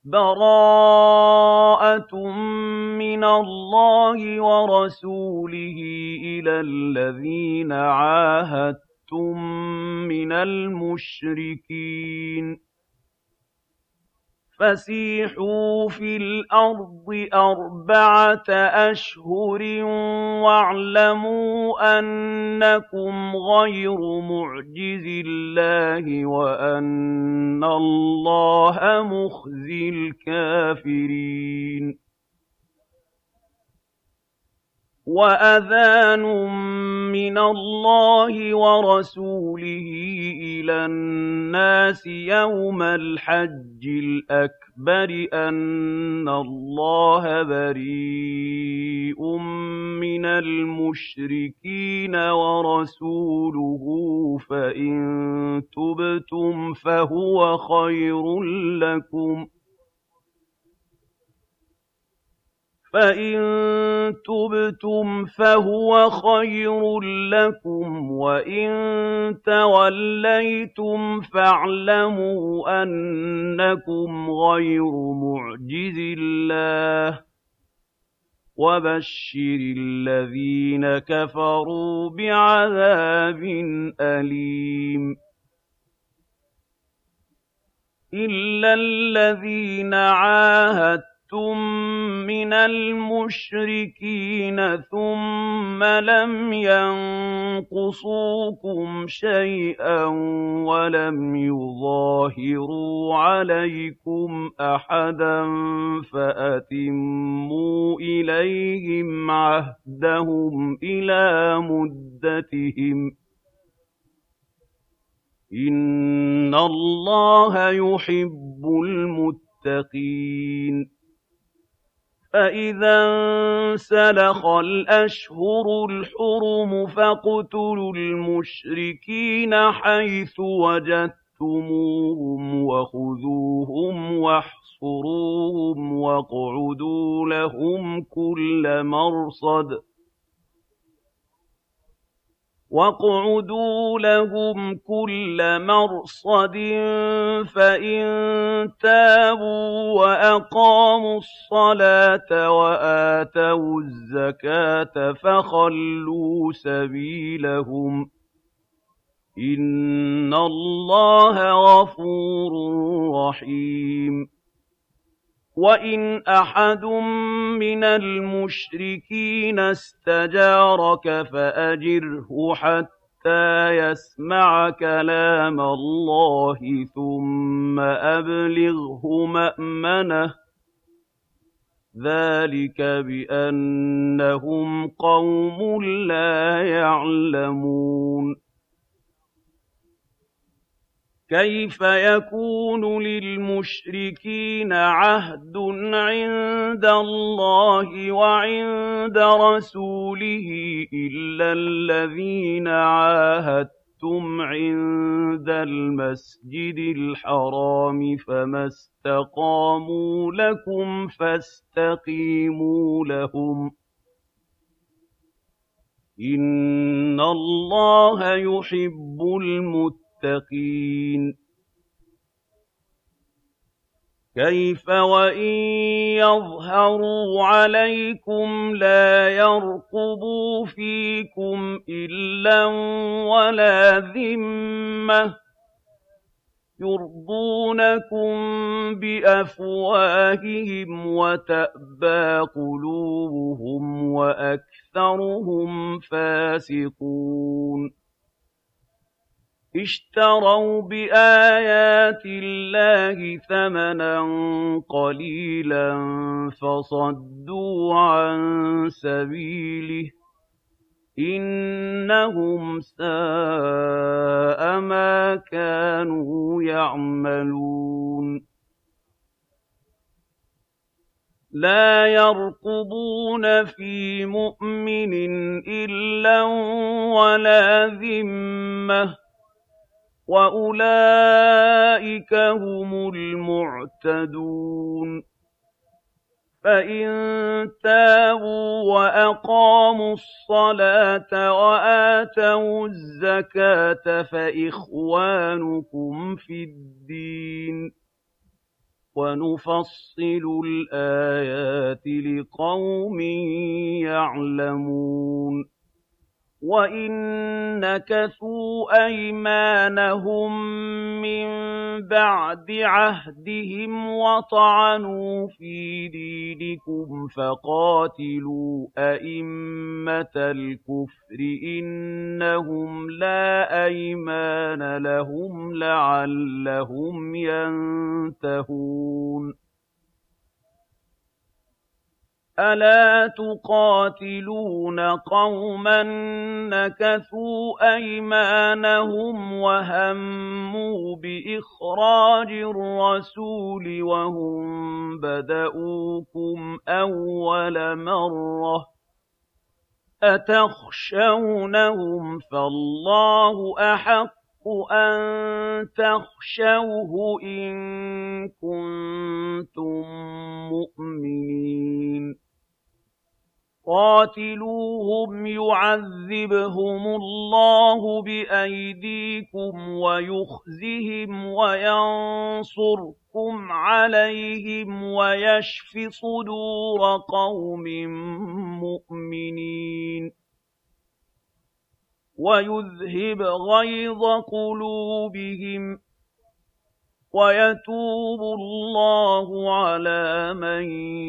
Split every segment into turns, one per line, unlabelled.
بَرَاءَةٌ مِّنَ اللَّهِ وَرَسُولِهِ إِلَى الَّذِينَ عَاهَدتُّم مِّنَ الْمُشْرِكِينَ فَسِيحُوا فِي الْأَرْضِ 4 أَشْهُرٍ وَاعْلَمُوا أَنَّكُمْ غَيْرُ مُعْجِزِي اللَّهِ وَأَنَّ اللَّهَ مُخْزِي الْكَافِرِينَ وَأَذَانٌ مِّنَ اللَّهِ وَرَسُولِهِ إِلَى النَّاسِ يَوْمَ الْحَجِّ الْأَكْبَرِ أَنَّ اللَّهَ بَرِيءٌ مِّنَ الْمُشْرِكِينَ وَرَسُولُهُ فَإِن تُبْتُمْ فَهُوَ خَيْرٌ لَّكُمْ وَإِن تَوَلَّيْتُمْ فَاعْلَمُوا أَنَّكُمْ غَيْرُ مُعْجِزِي اللَّهِ ۗ وَبَشِّرِ الَّذِينَ كَفَرُوا بِعَذَابٍ أَلِيمٍ إِلَّا الَّذِينَ عَاهَدتُّم مِّنَ الْمُشْرِكِينَ ثُمَّ لَمْ يَنقُصُوكُمْ شَيْئًا وَلَمْ يُظَاهِرُوا عَلَيْكُمْ أَحَدًا فَأَتِمُّوا إِلَيْهِمْ عَهْدَهُمْ إِلَىٰ مُدَّتِهِمْ ۚ إِنَّ اللَّهَ يُحِبُّ الْمُتَّقِينَ فَإِذَا انسَلَخَ الْأَشْهُرُ الْحُرُمُ فَاقْتُلُوا الْمُشْرِكِينَ حَيْثُ وَجَدتُّمُوهُمْ وَخُذُوهُمْ وَاحْصُرُوهُمْ وَاقْعُدُوا لَهُمْ كُلَّ مَرْصَدٍ فَإِن تَابُوا وَأَقَامُوا الصَّلَاةَ وَآتَوُا الزَّكَاةَ فَخَلُّوا سَبِيلَهُمْ ۚ إِنَّ اللَّهَ غَفُورٌ رَّحِيمٌ وَإِنْ أَحَدٌ مِّنَ الْمُشْرِكِينَ اسْتَجَارَكَ فَأَجِرْهُ حَتَّىٰ يَسْمَعَ كَلَامَ اللَّهِ ثُمَّ أَبْلِغْهُ مَأْمَنَهُ ۚ ذَٰلِكَ بِأَنَّهُمْ قَوْمٌ لَّا يَعْلَمُونَ كَيْفَ يَكُونُ لِلْمُشْرِكِينَ عَهْدٌ عِندَ اللَّهِ وَعِندَ رَسُولِهِ إِلَّا الَّذِينَ عَاهَدتُّمْ عِندَ الْمَسْجِدِ الْحَرَامِ فَمَا اسْتَقَامُوا لَكُمْ فَاسْتَقِيمُوا لَهُمْ ۚ إِنَّ اللَّهَ يُحِبُّ الْمُتَّقِينَ كَيْفَ وَإِن يَظْهَرُوا عَلَيْكُمْ لَا يَرْقُبُوا فِيكُمْ إِلًّا وَلَا ذِمَّةً يُرْضُونَكُم بِأَفْوَاهِهِمْ وَتَأْبَىٰ قُلُوبُهُمْ وَأَكْثَرُهُمْ فَاسِقُونَ اشْتَرَوْا بِآيَاتِ اللَّهِ ثَمَنًا قَلِيلًا فَصَدُّوا عَن سَبِيلِهِ ۚ إِنَّهُمْ سَاءَ مَا كَانُوا يَعْمَلُونَ لَا يَرْقُبُونَ فِي مُؤْمِنٍ إِلًّا وَلَا ذِمَّةً ۚ وَأُولَٰئِكَ هُمُ الْمُعْتَدُونَ فَإِن تَابُوا وَأَقَامُوا الصَّلَاةَ وَآتَوُا الزَّكَاةَ فَإِخْوَانُكُمْ فِي الدِّينِ وَنُفَصِّلُ الْآيَاتِ لِقَوْمٍ يَعْلَمُونَ وَإِن نَّكَثُوا أَيْمَانَهُم مِّن بَعْدِ عَهْدِهِمْ وَطَعَنُوا فِي دِينِكُمْ فَقَاتِلُوا أَئِمَّةَ الْكُفْرِ إِنَّهُمْ لَا أَيْمَانَ لَهُمْ لَعَلَّهُمْ يَنتَهُونَ أَلَا تُقَاتِلُونَ قَوْمًا نَكَثُوا أَيْمَانَهُمْ وَهَمُّوا بِإِخْرَاجِ الرَّسُولِ وَهُم بَدَءُوكُمْ أَوَّلَ مَرَّةٍ أَتَخْشَوْنَهُمْ فَاللَّهُ أَحَقُّ أَن تَخْشَوْهُ إِن كُنتُم مُّؤْمِنِينَ قَاتِلُوهُمْ يُعَذِّبْهُمُ اللَّهُ بِأَيْدِيكُمْ وَيُخْزِهِمْ وَيَنصُرْكُمْ عَلَيْهِمْ وَيَشْفِ صُدُورَ قَوْمٍ مُّؤْمِنِينَ وَيُذْهِبْ غَيْظَ قُلُوبِهِمْ وَيَتُوبُ اللَّهُ عَلَىٰ مَن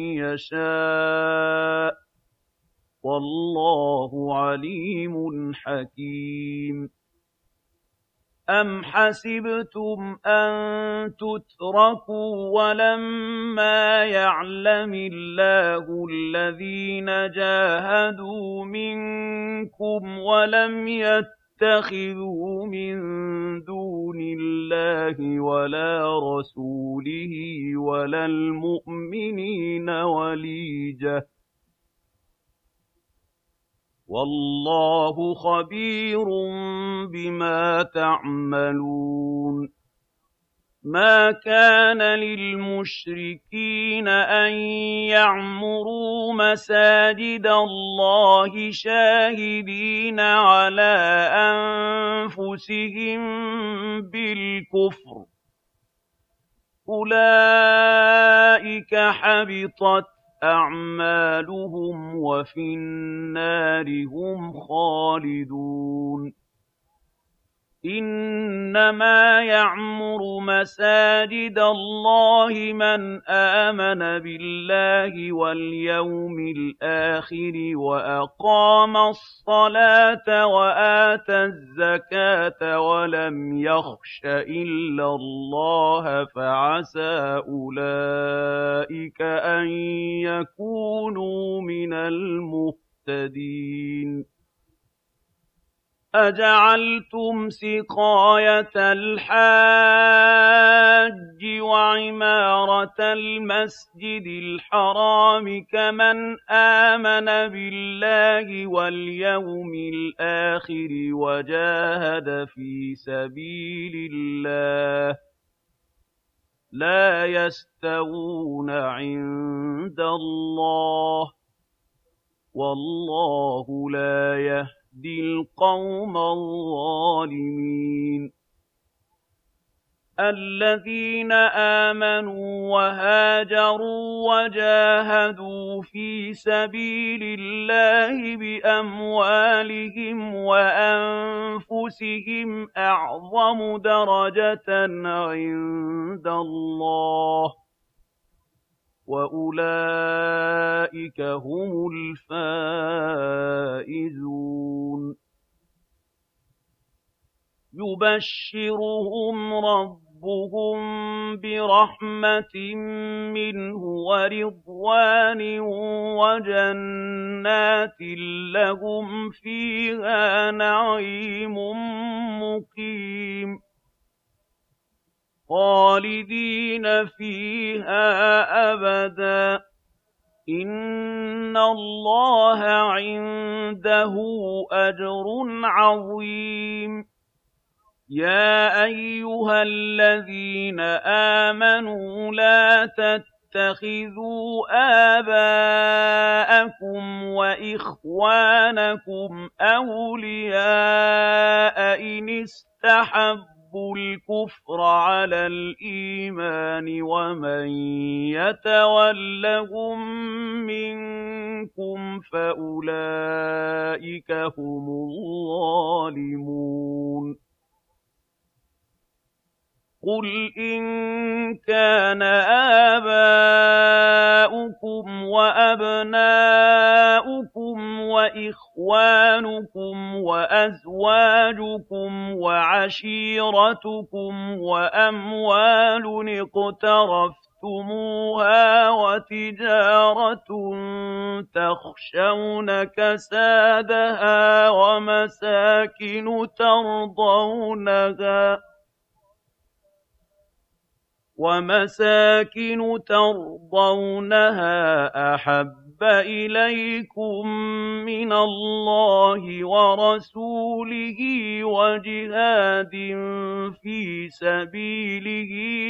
يَشَاءُ وَاللَّهُ عَلِيمٌ حَكِيمٌ أَمْ حَسِبْتُمْ أَن تُتْرَكُوا وَلَمَّا يَعْلَمِ اللَّهُ الَّذِينَ جَاهَدُوا مِنكُمْ وَلَمْ يَتَّخِذُوا مِن دُونِ اللَّهِ وَلَا رَسُولِهِ وَلَا الْمُؤْمِنِينَ وَلِيجَةً وَاللَّهُ خَبِيرٌ بِمَا تَعْمَلُونَ مَا كَانَ لِلْمُشْرِكِينَ أَن يَعْمُرُوا مَسَاجِدَ اللَّهِ شَاهِدِينَ عَلَىٰ أَنفُسِهِم بِالْكُفْرِ أُولَٰئِكَ حَبِطَتْ أَعْمَالُهُمْ وَفِي النَّارِ هُمْ خَالِدُونَ إِنَّمَا يَعْمُرُ مَسَاجِدَ اللَّهِ مَنْ آمَنَ بِاللَّهِ وَالْيَوْمِ الْآخِرِ وَأَقَامَ الصَّلَاةَ وَآتَى الزَّكَاةَ وَلَمْ يَخْشَ إِلَّا اللَّهَ فَعَسَىٰ أُولَٰئِكَ أَن يَكُونُوا مِنَ الْمُهْتَدِينَ أَجَعَلْتُمْ سِقَايَةَ الْحَاجِّ وَعِمَارَةَ الْمَسْجِدِ الْحَرَامِ كَمَنْ آمَنَ بِاللَّهِ وَالْيَوْمِ الْآخِرِ وَجَاهَدَ فِي سَبِيلِ اللَّهِ لَا يَسْتَوُونَ عِندَ اللَّهِ وَاللَّهُ لَا يَهْدِي الْقَوْمَ الظَّالِمِينَ الَّذِينَ آمَنُوا وَهَاجَرُوا وَجَاهَدُوا فِي سَبِيلِ اللَّهِ بِأَمْوَالِهِمْ وَأَنفُسِهِمْ أَعْظَمُ دَرَجَةً عِندَ اللَّهِ وَأُولَٰئِكَ هُمُ الْفَائِزُونَ يُبَشِّرُهُمْ رَبُّهُم بِرَحْمَةٍ مِّنْهُ وَرِضْوَانٍ وَجَنَّاتٍ لَّهُمْ فِيهَا نَعِيمٌ مُّقِيمٌ خَالِدِينَ فِيهَا أَبَدًا ۚ إِنَّ اللَّهَ عِندَهُ أَجْرٌ عَظِيمٌ يَا أَيُّهَا الَّذِينَ آمَنُوا لَا تَتَّخِذُوا آبَاءَكُمْ وَإِخْوَانَكُمْ أَوْلِيَاءَ إِنِ اسْتَحَبُّوا الكفر على الإيمان ومن يتولهم منكم فأولئك هم الظالمون قل إن كان آباؤكم وأبناؤكم وإخوانكم وأزواجكم وعشيرتكم وأموال اقترفتموها وتجارة تخشون كسادها ومساكن ترضونها أحب إليكم من الله ورسوله وجهاد في سبيله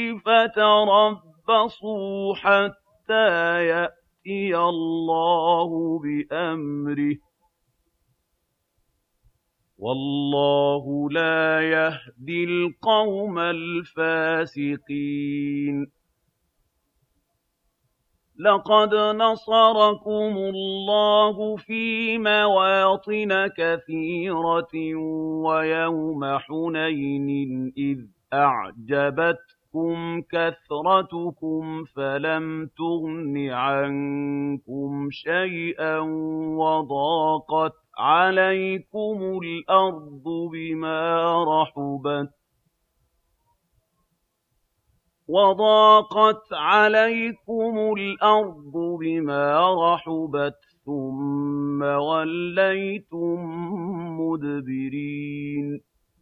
فتربصوا حتى يأتي الله بأمره والله لا يهدي القوم الفاسقين لقد نصركم الله في مواطن كثيرة ويوم حنين إذ أعجبتكم كثرتكم فلم تغن عنكم شيئا وضاقت عليكم الأرض بما رحبت ثم وليتم مدبرين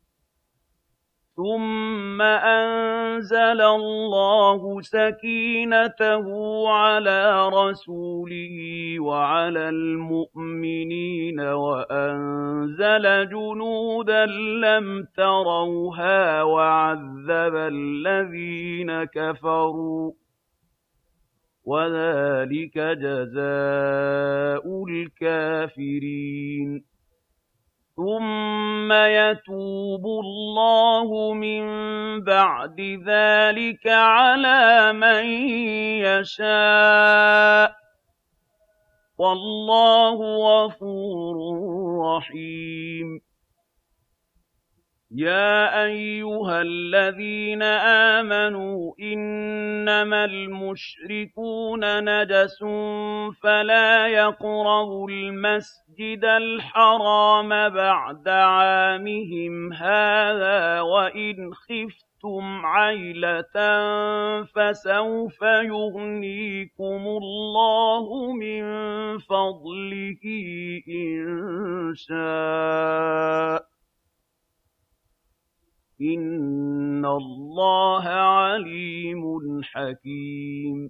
ثم أنزل الله سكينته على رسوله وعلى المؤمنين وأنزل جنودا لم تروها وعذب الذين كفروا وذلك جزاء الكافرين ثم يتوب الله من بعد ذلك على من يشاء والله غفور رحيم يا أيها الذين آمنوا إنما المشركون نجس فلا يقربوا المسجد الحرام بعد عامهم هذا وإن خفتم عيلة فسوف يغنيكم الله من فضله إن شاء إن الله عليم حكيم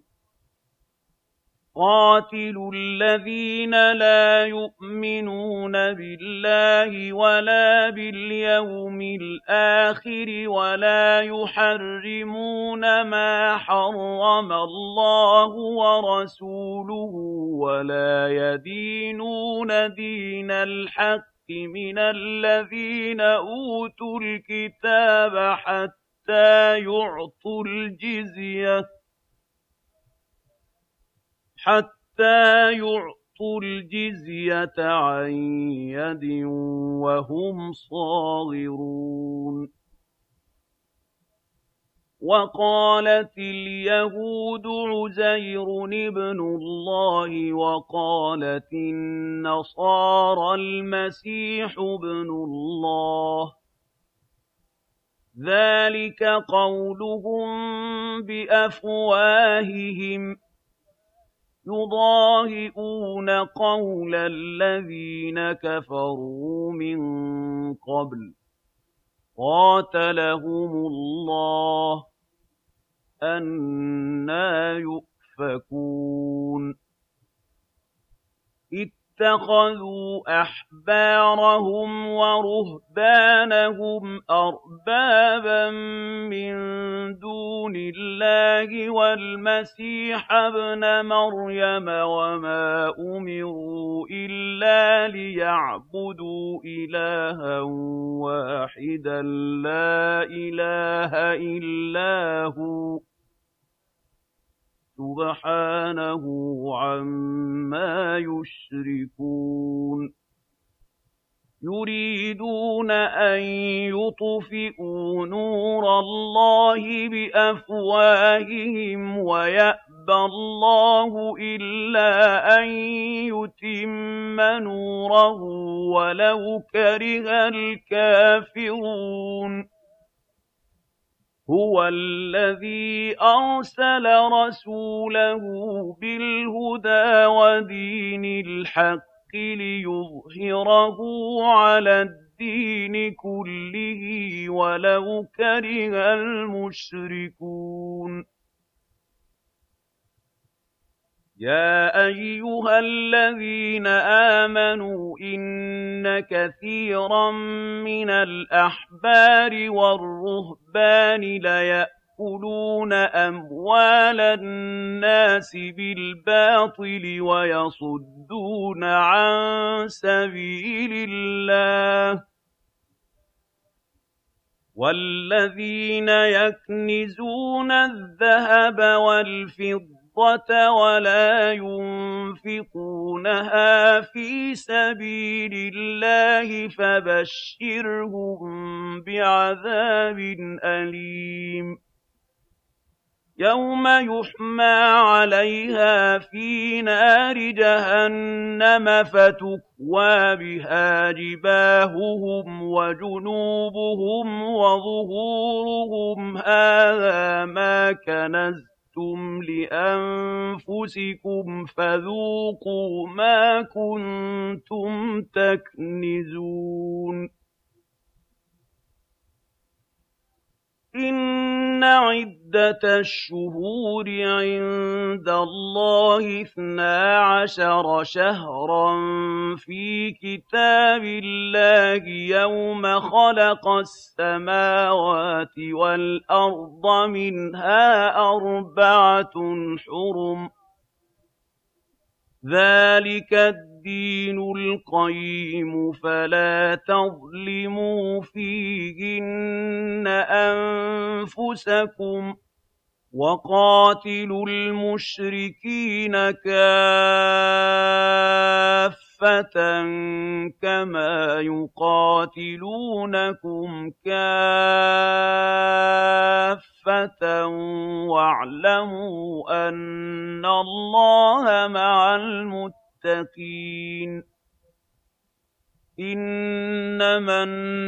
قاتلوا الذين لا يؤمنون بالله ولا باليوم الآخر ولا يحرمون ما حرم الله ورسوله ولا يدينون دين الحق من الذين أوتوا الكتاب حتى يعطوا الجزية عن يد وهم صاغرون وقالت اليهود عزير ابن الله وقالت النصارى المسيح ابن الله ذلك قولهم بأفواههم يضاهئون قول الذين كفروا من قبل قاتلهم الله أنى يؤفكون اتَّخَذُوا أَحْبَارَهُمْ وَرُهْبَانَهُمْ أَرْبَابًا مِّن دُونِ اللَّهِ وَالْمَسِيحَ ابْنَ مَرْيَمَ وَمَا أُمِرُوا إِلَّا لِيَعْبُدُوا إِلَٰهًا وَاحِدًا لَّا إِلَٰهَ إِلَّا هُوَ سُبْحَانَهُ عَمَّا يُشْرِكُونَ يُرِيدُونَ أَن يُطْفِئُوا نُورَ اللَّهِ بِأَفْوَاهِهِمْ وَيَأْبَى اللَّهُ إِلَّا أَن يُتِمَّ نُورَهُ وَلَوْ كَرِهَ الْكَافِرُونَ هُوَ الَّذِي أَرْسَلَ رَسُولَهُ بِالْهُدَىٰ وَدِينِ الْحَقِّ لِيُظْهِرَهُ عَلَى الدِّينِ كُلِّهِ وَلَوْ كَرِهَ الْمُشْرِكُونَ يَا أَيُّهَا الَّذِينَ آمَنُوا إِنَّ كَثِيرًا مِّنَ الْأَحْبَارِ وَالرُّهْبَانِ لَيَأْكُلُونَ أَمْوَالَ النَّاسِ بِالْبَاطِلِ وَيَصُدُّونَ عَن سَبِيلِ اللَّهِ وَالَّذِينَ يَكْنِزُونَ الذَّهَبَ وَالْفِضَّةَ وَلَا يُنفِقُونَهَا فِي سَبِيلِ اللَّهِ فَبَشِّرْهُم بِعَذَابٍ أَلِيمٍ يَوْمَ يُحْمَىٰ عَلَيْهَا فِي نَارِ جَهَنَّمَ فَتُكْوَىٰ بِهَا جِبَاهُهُمْ وَجُنُوبُهُمْ وَظُهُورُهُمْ هَٰذَا مَا كَنَزْتُمْ لِأَنفُسِكُمْ فَذُوقُوا مَا كُنتُمْ تَكْنِزُونَ إِنَّ عِدَّةَ الشُّهُورِ عِندَ اللَّهِ 12 شَهْرًا في كِتَابِ اللَّهِ يَوْمَ خَلَقَ السَّمَاوَاتِ وَالْأَرْضَ مِنْهَا 4 حُرُمٌ ۚ ذَٰلِكَ الدِّينُ الْقَيِّمُ فَلَا تَظْلِمُوا فِيهِنَّ أَنفُسَكُمْ ۚ وَقَاتِلُوا الْمُشْرِكِينَ كَافَّةً كَمَا يُقَاتِلُونَكُمْ كَافَّةً وَاعْلَمُوا أَنَّ اللَّهَ مَعَ الْمُتَّقِينَ إِنَّمَا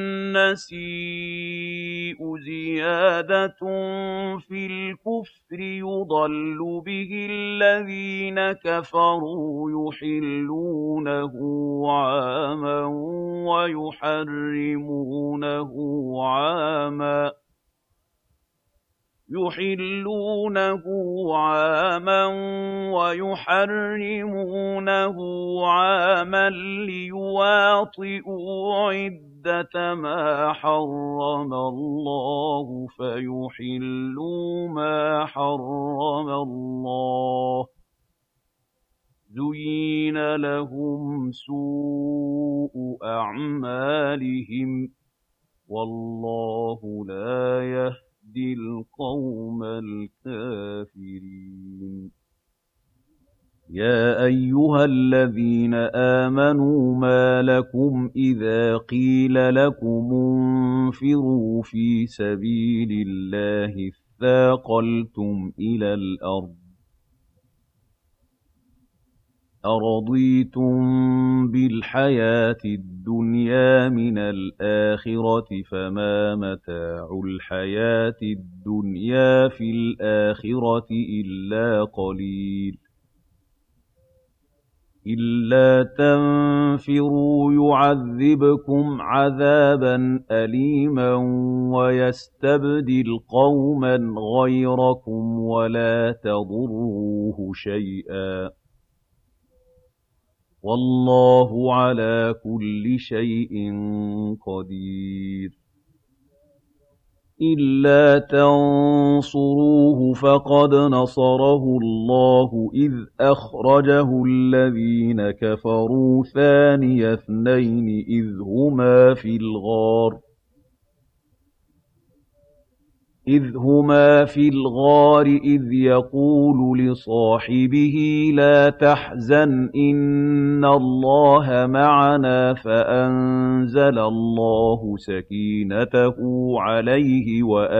النَّسِيءُ زِيَادَةٌ فِي الْكُفْرِ يُضَلُّ بِهِ الَّذِينَ كَفَرُوا يُحِلُّونَهُ عَامًا وَيُحَرِّمُونَهُ عَامًا لِّيُوَاطِئُوا عِدَّةَ مَا حَرَّمَ اللَّهُ فَيُحِلُّوا مَا حَرَّمَ اللَّهُ ۚ زُيِّنَ لَهُمْ سُوءُ أَعْمَالِهِمْ ۗ وَاللَّهُ لَا يَهْدِي الْقَوْمَ الْكَافِرِينَ يَا أَيُّهَا الَّذِينَ آمَنُوا مَا لَكُمْ إِذَا قِيلَ لَكُمُ انفِرُوا فِي سَبِيلِ اللَّهِ اثَّاقَلْتُمْ إِلَى الْأَرْضِ أَرَضِيتُم بِالْحَيَاةِ الدُّنْيَا مِنَ الْآخِرَةِ فَمَا مَتَاعُ الْحَيَاةِ الدُّنْيَا فِي الْآخِرَةِ إِلَّا قَلِيلٌ إِلَّا تَنفِرُوا يُعَذِّبْكُمْ عَذَابًا أَلِيمًا وَيَسْتَبْدِلْ قَوْمًا غَيْرَكُمْ وَلَا تَضُرُّوهُ شَيْئًا وَاللَّهُ عَلَىٰ كُلِّ شَيْءٍ قَدِيرٌ إِلَّا تَنصُرُوهُ فَقَدْ نَصَرَهُ اللَّهُ إِذْ أَخْرَجَهُ الَّذِينَ كَفَرُوا ثَانِيَ اثْنَيْنِ إِذْ هُمَا فِي الْغَارِ إِذْ يَقُولُ لِصَاحِبِهِ لَا تَحْزَنْ إِنَّ اللَّهَ مَعَنَا فَأَنزَلَ اللَّهُ سَكِينَتَهُ عَلَيْهِ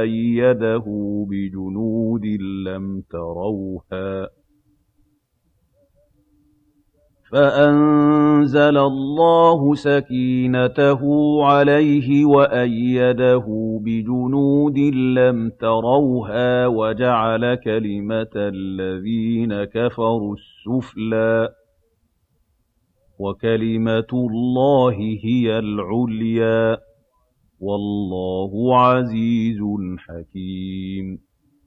وَأَيَّدَهُ بِجُنُودٍ لَّمْ تَرَوْهَا وَجَعَلَ كَلِمَةَ الَّذِينَ كَفَرُوا السُّفْلَىٰ ۗ وَكَلِمَةُ اللَّهِ هِيَ الْعُلْيَا ۗ وَاللَّهُ عَزِيزٌ حَكِيمٌ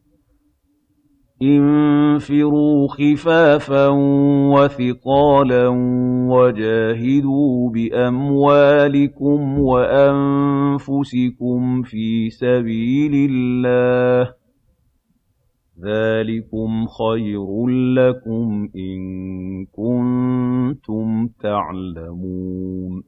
انفِرُوا خِفَافًا وَثِقَالًا وَجَاهِدُوا بِأَمْوَالِكُمْ وَأَنفُسِكُمْ فِي سَبِيلِ اللَّهِ ۚ ذَٰلِكُمْ خَيْرٌ لَّكُمْ إِن كُنتُمْ تَعْلَمُونَ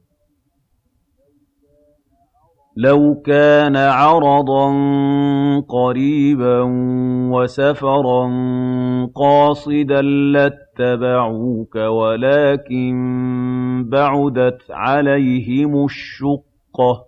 لَوْ كَانَ عَرَضًا قَرِيبًا وَسَفَرًا قَاصِدًا لَّاتَّبَعُوكَ وَلَٰكِن بَعُدَتْ عَلَيْهِمُ الشُّقَّةُ ۚ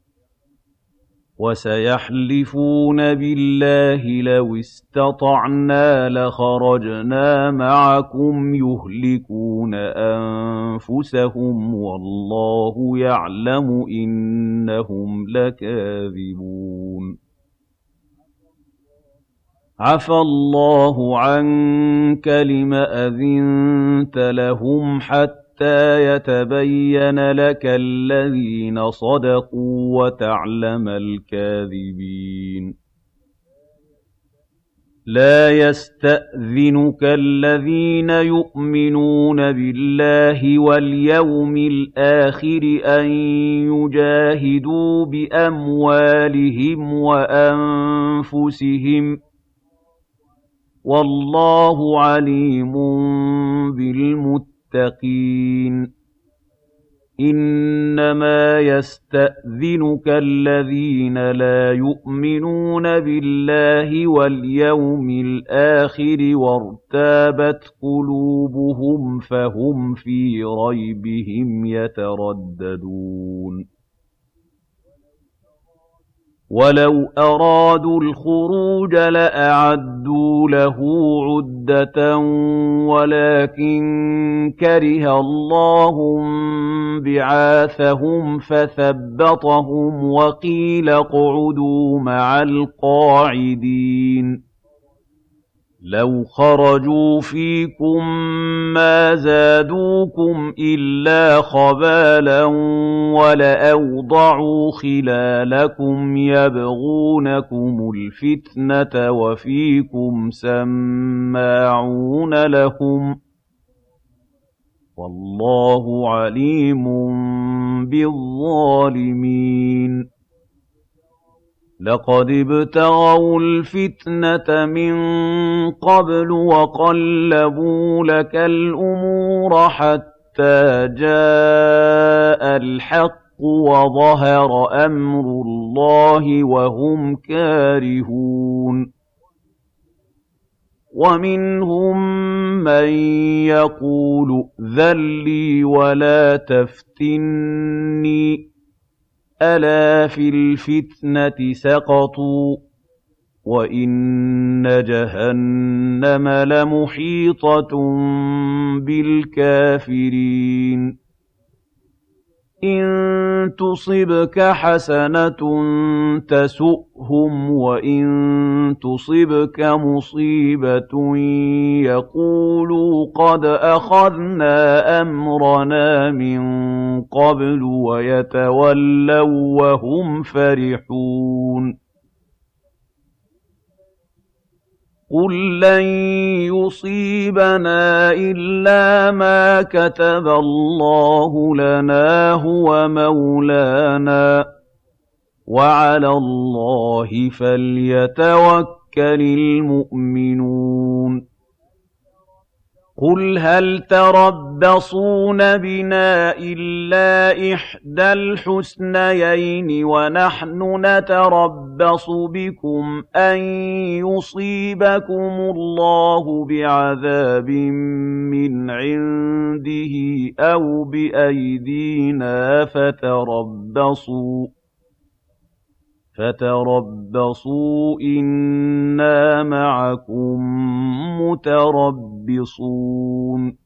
وَسَيَحْلِفُونَ بِاللَّهِ لَوِ اسْتَطَعْنَا لَخَرَجْنَا مَعَكُمْ يُهْلِكُونَ أَنفُسَهُمْ وَاللَّهُ يَعْلَمُ إِنَّهُمْ لَكَاذِبُونَ عَفَا اللَّهُ عَنكَ لِمَ أَذِنتَ لَهُمْ حَتَّىٰ يَتَبَيَّنَ لَكَ الَّذِينَ صَدَقُوا وَتَعْلَمَ الْكَاذِبِينَ لَا يَسْتَأْذِنُكَ الَّذِينَ يُؤْمِنُونَ بِاللَّهِ وَالْيَوْمِ الْآخِرِ أَن يُجَاهِدُوا بِأَمْوَالِهِمْ وَأَنفُسِهِمْ ۗ وَاللَّهُ عَلِيمٌ بِالْمُتَّقِينَ إِنَّمَا يَسْتَأْذِنُكَ الَّذِينَ لَا يُؤْمِنُونَ بِاللَّهِ وَالْيَوْمِ الْآخِرِ وَارْتَابَتْ قُلُوبُهُمْ فَهُمْ فِي رَيْبِهِمْ يَتَرَدَّدُونَ وَلَوْ أَرَادُوا الْخُرُوجَ لَأَعَدُّوا لَهُ عُدَّةً وَلَٰكِن كَرِهَ اللَّهُ انبِعَاثَهُمْ فَثَبَّطَهُمْ وَقِيلَ اقْعُدُوا مَعَ الْقَاعِدِينَ لَوْ خَرَجُوا فِيكُم مَّا زَادُوكُمْ إِلَّا خَبَالًا وَلَأَوْضَعُوا خِلَالَكُمْ يَبْغُونَكُمُ الْفِتْنَةَ وَفِيكُمْ سَمَّاعُونَ لَهُمْ ۗ وَاللَّهُ عَلِيمٌ بِالظَّالِمِينَ لَقَدِ ابْتَغَوُا الْفِتْنَةَ مِن قَبْلُ وَقَلَّبُوا لَكَ الْأُمُورَ حَتَّىٰ جَاءَ الْحَقُّ وَظَهَرَ أَمْرُ اللَّهِ وَهُمْ كَارِهُونَ وَمِنْهُم مَّن يَقُولُ ائْذَن لِّي وَلَا تَفْتِنِّي ۚ أَلَا فِي الْفِتْنَةِ سَقَطُوا ۗ وَإِنَّ جَهَنَّمَ لَمُحِيطَةٌ بِالْكَافِرِينَ إِن تُصِبْكَ حَسَنَةٌ تَسُؤْهُمْ وَإِن تُصِبْكَ مُصِيبَةٌ يَقُولُوا قَدْ أَخَذْنَا أَمْرَنَا مِن قَبْلُ وَيَتَوَلَّوا وَّهُمْ فَرِحُونَ قُل لَّن يُصِيبَنَا إِلَّا مَا كَتَبَ اللَّهُ لَنَا هُوَ مَوْلَانَا ۚ وَعَلَى اللَّهِ فَلْيَتَوَكَّلِ الْمُؤْمِنُونَ قُلْ هَلْ تَرَبَّصُونَ بِنَا إِلَّا إِحْدَى الْحُسْنَيَيْنِ وَنَحْنُ نَتَرَبَّصُ بِكُمْ أَن يُصِيبَكُمُ اللَّهُ بِعَذَابٍ مِّنْ عِندِهِ أَوْ بِأَيْدِينَا فَتَرَبَّصُوا إِنَّا مَعَكُم مُّتَرَبِّصُونَ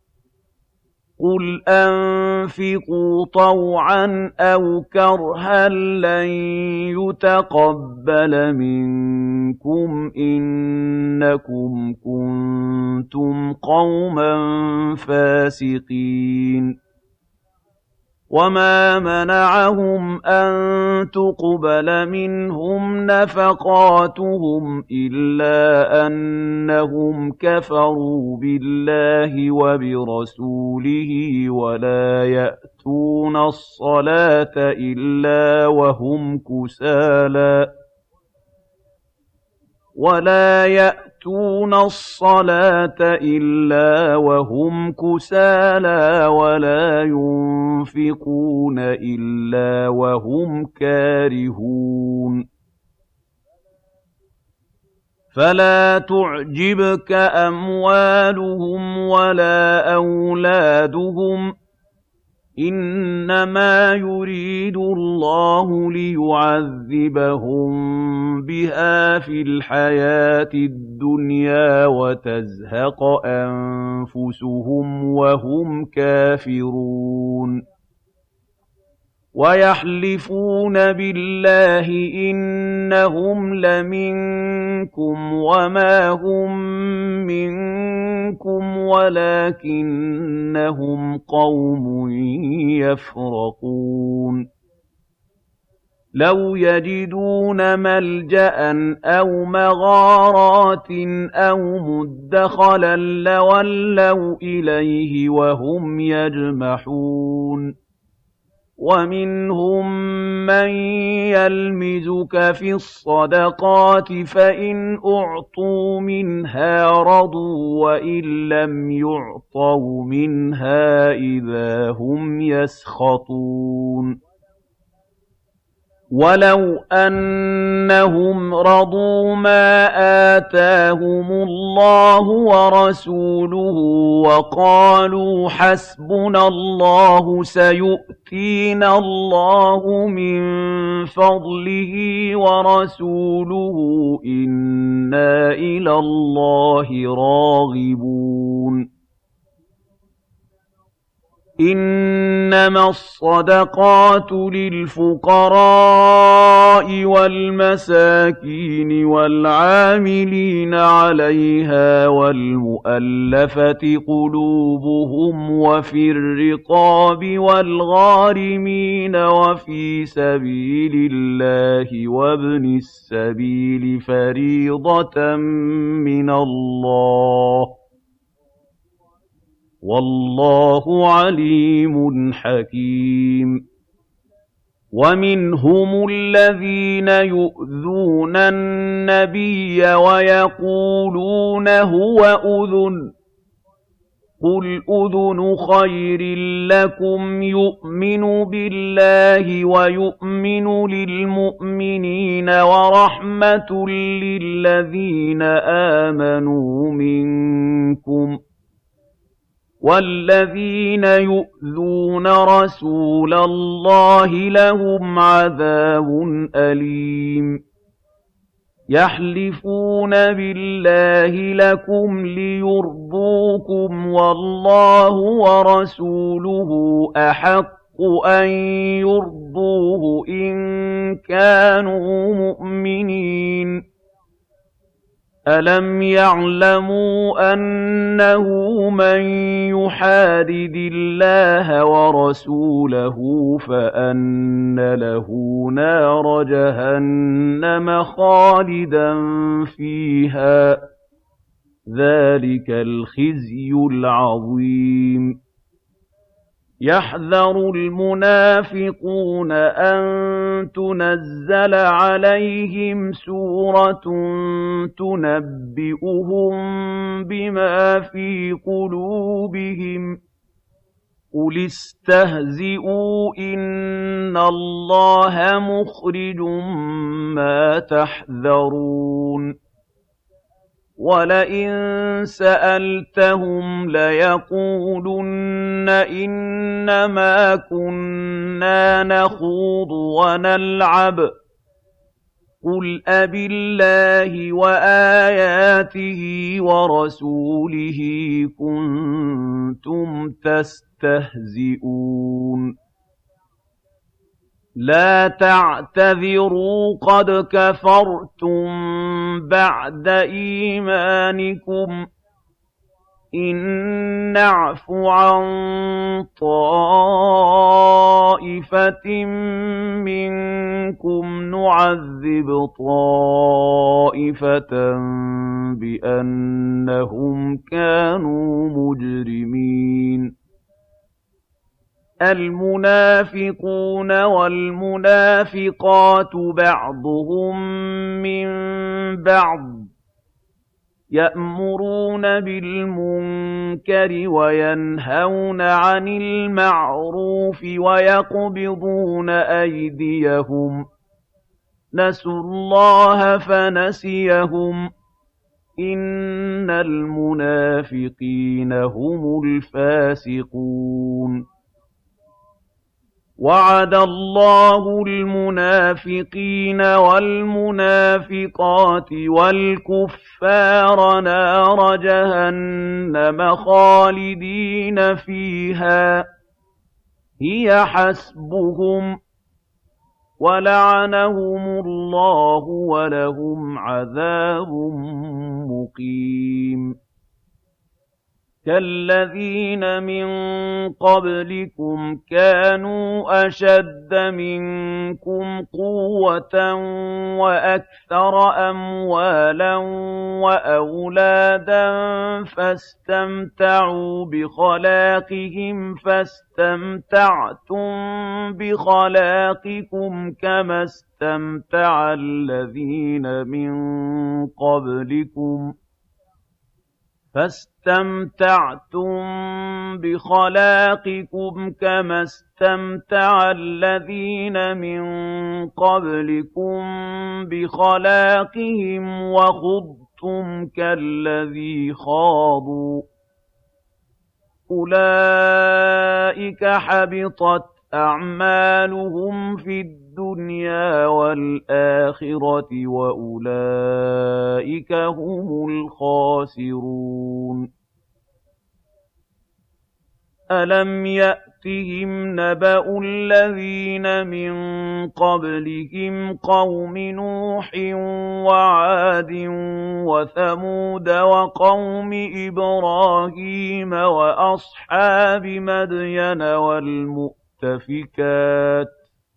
قُلْ أَنفِقُوا طَوْعًا أَوْ كَرْهًا لَّن يُتَقَبَّلَ مِنكُمْ إِنَّكُمْ كُنتُمْ قَوْمًا فَاسِقِينَ وَمَا مَنَعَهُمْ أَن تُقْبَلَ مِنْهُمْ نَفَقَاتُهُمْ إِلَّا أَنَّهُمْ كَفَرُوا بِاللَّهِ وَبِرَسُولِهِ وَلَا يَأْتُونَ الصَّلَاةَ إِلَّا وَهُمْ كُسَالَىٰ وَلَا يُنفِقُونَ إِلَّا وَهُمْ كَارِهُونَ فَلَا تُعْجِبْكَ أَمْوَالُهُمْ وَلَا أَوْلَادُهُمْ ۚ إِنَّمَا يُرِيدُ اللَّهُ لِيُعَذِّبَهُم بِهَا فِي الْحَيَاةِ الدُّنْيَا وَتَزْهَقَ أَنفُسُهُمْ وَهُمْ كَافِرُونَ وَيَحْلِفُونَ بِاللَّهِ إِنَّهُمْ لَمِنكُمْ وَمَا هُم مِّنكُمْ وَلَٰكِنَّهُمْ قَوْمٌ يَفْرَقُونَ لَوْ يَجِدُونَ مَلْجَأً أَوْ مَغَارَاتٍ أَوْ مُدَّخَلًا لَّوَلَّوْا إِلَيْهِ وَهُمْ يَجْمَحُونَ وَمِنْهُم مَّن يَلْمِزُكَ فِي الصَّدَقَاتِ فَإِنْ أُعْطُوا مِنْهَا رَضُوا وَإِن لَّمْ يُعْطَوْا مِنْهَا إِذَا هُمْ يَسْخَطُونَ وَلَوْ أَنَّهُمْ رَضُوا مَا آتَاهُمُ اللَّهُ وَرَسُولُهُ وَقَالُوا حَسْبُنَا اللَّهُ سَيُؤْتِينَا اللَّهُ مِن فَضْلِهِ وَرَسُولُهُ إِنَّا إِلَى اللَّهِ راغِبُونَ إِنَّمَا الصَّدَقَاتُ لِلْفُقَرَاءِ وَالْمَسَاكِينِ وَالْعَامِلِينَ عَلَيْهَا وَالْمُؤَلَّفَةِ قُلُوبُهُمْ وَفِي الرِّقَابِ وَالْغَارِمِينَ وَفِي سَبِيلِ اللَّهِ وَابْنِ السَّبِيلِ فَرِيضَةً مِّنَ اللَّهِ ۗ وَاللَّهُ عَلِيمٌ حَكِيمٌ وَمِنْهُمُ الَّذِينَ يُؤْذُونَ النَّبِيَّ وَيَقُولُونَ هُوَ أُذُنٌ ۚ قُلْ أُذُنُ خَيْرٍ لَّكُمْ يُؤْمِنُ بِاللَّهِ وَيُؤْمِنُ لِلْمُؤْمِنِينَ وَرَحْمَةٌ لِّلَّذِينَ آمَنُوا مِنكُمْ ۚ وَالَّذِينَ يُؤْذُونَ رَسُولَ اللَّهِ لَهُمْ عَذَابٌ أَلِيمٌ يَحْلِفُونَ بِاللَّهِ لَكُمْ لِيُرْضُوكُمْ وَاللَّهُ وَرَسُولُهُ أَحَقُّ أَن يُرْضُوهُ إِن كَانُوا مُؤْمِنِينَ أَلَمْ يَعْلَمُوا أَنَّهُ مَن يُحَادِدِ اللَّهَ وَرَسُولَهُ فَأَنَّ لَهُ نَارَ جَهَنَّمَ خَالِدًا فِيهَا ۚ ذَٰلِكَ الْخِزْيُ الْعَظِيمُ يَحْذَرُ الْمُنَافِقُونَ أَن تُنَزَّلَ عَلَيْهِمْ سُورَةٌ تُنَبِّئُهُم بِمَا فِي قُلُوبِهِمْ ۚ قُلِ اسْتَهْزِئُوا إِنَّ اللَّهَ مُخْرِجٌ مَّا تَحْذَرُونَ وَلَئِن سَأَلْتَهُمْ لَيَقُولُنَّ إِنَّمَا كُنَّا نَخُوضُ وَنَلْعَبُ ۚ قُلْ أَبِاللَّهِ وَآيَاتِهِ وَرَسُولِهِ كُنتُمْ تَسْتَهْزِئُونَ لَا تَعْتَذِرُوا قَدْ كَفَرْتُم بَعْدَ إِيمَانِكُمْ ۚ إِن نَّعْفُ عَن طَائِفَةٍ مِّنكُمْ نُعَذِّبْ طَائِفَةً بِأَنَّهُمْ كَانُوا مُجْرِمِينَ الْمُنَافِقُونَ وَالْمُنَافِقَاتُ بَعْضُهُم مِّن بَعْضٍ ۚ يَأْمُرُونَ بِالْمُنكَرِ وَيَنْهَوْنَ عَنِ الْمَعْرُوفِ وَيَقْبِضُونَ أَيْدِيَهُمْ ۚ نَسُوا اللَّهَ فَنَسِيَهُمْ ۗ إِنَّ الْمُنَافِقِينَ هُمُ الْفَاسِقُونَ وَعَدَ اللَّهُ الْمُنَافِقِينَ وَالْمُنَافِقَاتِ وَالْكُفَّارَ نَارَ جَهَنَّمَ خَالِدِينَ فِيهَا ۚ هِيَ حَسْبُهُمْ ۚ وَلَعَنَهُمُ اللَّهُ وَلَهُمْ عَذَابٌ مُّقِيمٌ كَالَّذِينَ مِن قَبْلِكُمْ كَانُوا أَشَدَّ مِنكُمْ قُوَّةً وَأَكْثَرَ أَمْوَالًا وَأَوْلَادًا فَاسْتَمْتَعُوا بِخَلَاقِهِمْ فَاسْتَمْتَعْتُم بِخَلَاقِكُمْ كَمَا اسْتَمْتَعَ الَّذِينَ مِن قَبْلِكُم بِخَلَاقِهِمْ وَخُضْتُمْ كَالَّذِي خَاضُوا ۚ أُولَٰئِكَ حَبِطَتْ أَعْمَالُهُمْ فِي الدُّنْيَا وَالْآخِرَةِ وَأُولَٰئِكَ هُمُ الْخَاسِرُونَ أَلَمْ يَأْتِهِمْ نَبَأُ الَّذِينَ مِن قَبْلِهِمْ قَوْمِ نُوحٍ وَعَادٍ وَثَمُودَ وَقَوْمِ إِبْرَاهِيمَ وَأَصْحَابِ مَدْيَنَ وَالْمُؤْتَفِكَاتِ ۚ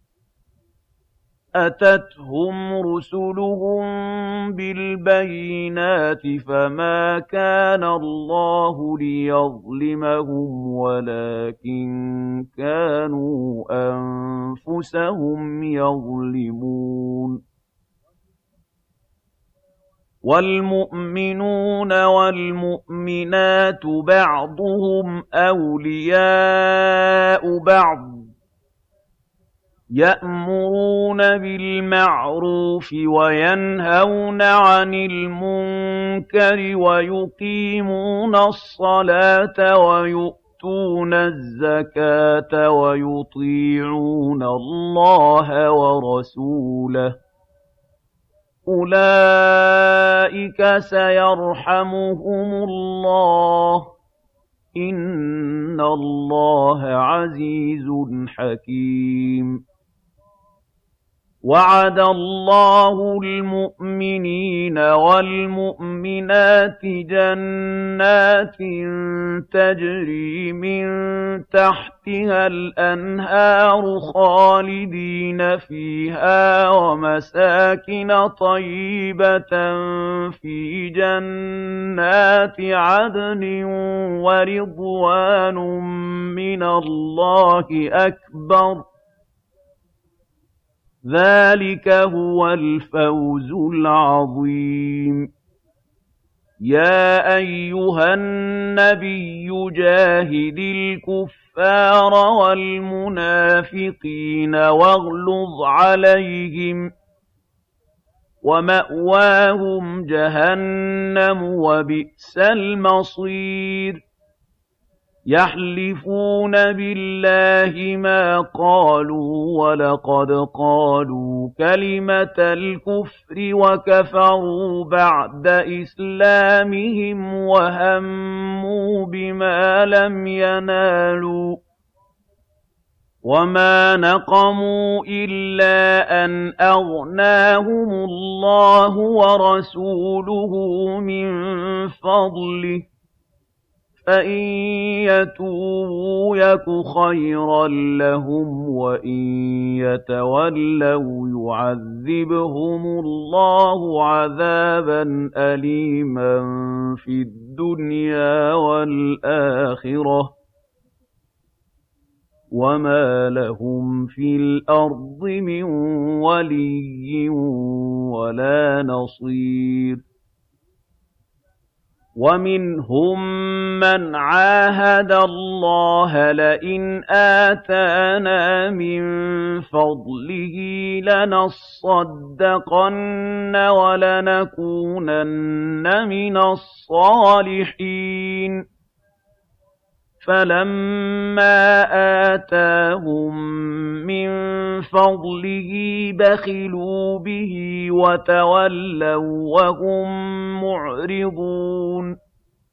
أَتَتْهُمْ رُسُلُهُم بِالْبَيِّنَاتِ فَمَا كَانَ اللَّهُ لِيَظْلِمَهُمْ وَلَٰكِن كَانُوا أَنفُسَهُمْ يَظْلِمُونَ وَالْمُؤْمِنُونَ وَالْمُؤْمِنَاتُ بَعْضُهُمْ أَوْلِيَاءُ بَعْضٍ ۚ يَأْمُرُونَ بِالْمَعْرُوفِ وَيَنْهَوْنَ عَنِ الْمُنكَرِ وَيُقِيمُونَ الصَّلَاةَ وَيُؤْتُونَ الزَّكَاةَ وَيُطِيعُونَ اللَّهَ وَرَسُولَهُ ۚ أُولَٰئِكَ سَيَرْحَمُهُمُ اللَّهُ ۗ إِنَّ اللَّهَ عَزِيزٌ حَكِيمٌ وَعَدَ اللَّهُ الْمُؤْمِنِينَ وَالْمُؤْمِنَاتِ جَنَّاتٍ تَجْرِي مِن تَحْتِهَا الْأَنْهَارُ خَالِدِينَ فِيهَا وَمَسَاكِنَ طَيِّبَةً فِي جَنَّاتِ عَدْنٍ وَرِضْوَانٌ مِّنَ اللَّهِ أَكْبَرُ ۚ ذَٰلِكَ هُوَ الْفَوْزُ الْعَظِيمُ. يَا أَيُّهَا النَّبِيُّ جَاهِدِ الْكُفَّارَ وَالْمُنَافِقِينَ وَاغْلُظْ عَلَيْهِمْ ۚ وَمَأْوَاهُمْ جَهَنَّمُ ۖ وَبِئْسَ الْمَصِيرُ. يَحْلِفُونَ بِاللَّهِ مَا قَالُوا وَلَقَدْ قَالُوا كَلِمَةَ الْكُفْرِ وَكَفَرُوا بَعْدَ إِسْلَامِهِمْ وَهَمُّوا بِمَا لَمْ يَنَالُوا ۚ وَمَا نَقَمُوا إِلَّا أَنْ أَغْنَاهُمُ اللَّهُ وَرَسُولُهُ مِن فَضْلِهِ ۚ فَإِن يَتُوبُوا يَكُ خَيْرًا لَّهُمْ ۖ وَإِن يَتَوَلَّوْا يُعَذِّبْهُمُ اللَّهُ عَذَابًا أَلِيمًا فِي الدُّنْيَا وَالْآخِرَةِ ۚ وَمَا لَهُمْ فِي الْأَرْضِ مِن وَلِيٍّ وَلَا نَصِيرٍ. وَمِنْهُم مَّنْ عَاهَدَ اللَّهَ لَئِنْ آتَانَا مِن فَضْلِهِ لَنَصَّدَّقَنَّ وَلَنَكُونَنَّ مِنَ الصَّالِحِينَ. فَلَمَّا آتَاهُم مِّن فَضْلِهِ بَخِلُوا بِهِ وَتَوَلَّوا وَّهُم مُّعْرِضُونَ.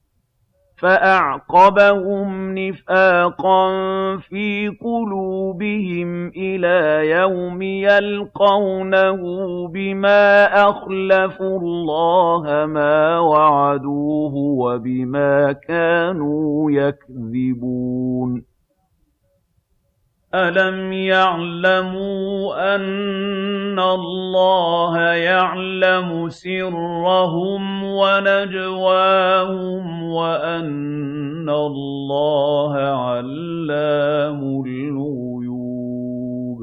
فَأَعْقَبَهُمْ نِفَاقًا فِي قُلُوبِهِمْ إِلَىٰ يَوْمِ يَلْقَوْنَهُ بِمَا أَخْلَفُوا اللَّهَ مَا وَعَدُوهُ وَبِمَا كَانُوا يَكْذِبُونَ. أَلَمْ يَعْلَمُوا أَنَّ اللَّهَ يَعْلَمُ سِرَّهُمْ وَنَجْوَاهُمْ وَأَنَّ اللَّهَ عَلَّامُ الْغُيُوبِ.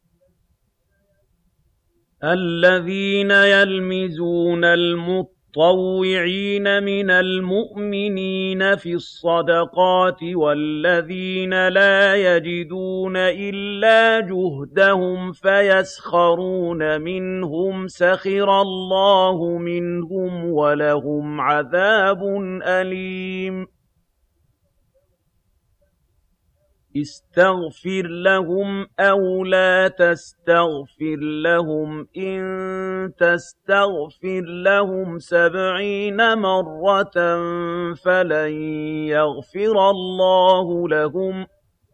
الَّذِينَ يَلْمِزُونَ المطوعين من المؤمنين في الصدقات والذين لا يجدون إلا جهدهم فيسخرون منهم سخر الله منهم ولهم عذاب أليم. استغفر لهم أو لا تستغفر لهم إن تستغفر لهم 70 مرة فلن يغفر الله لهم،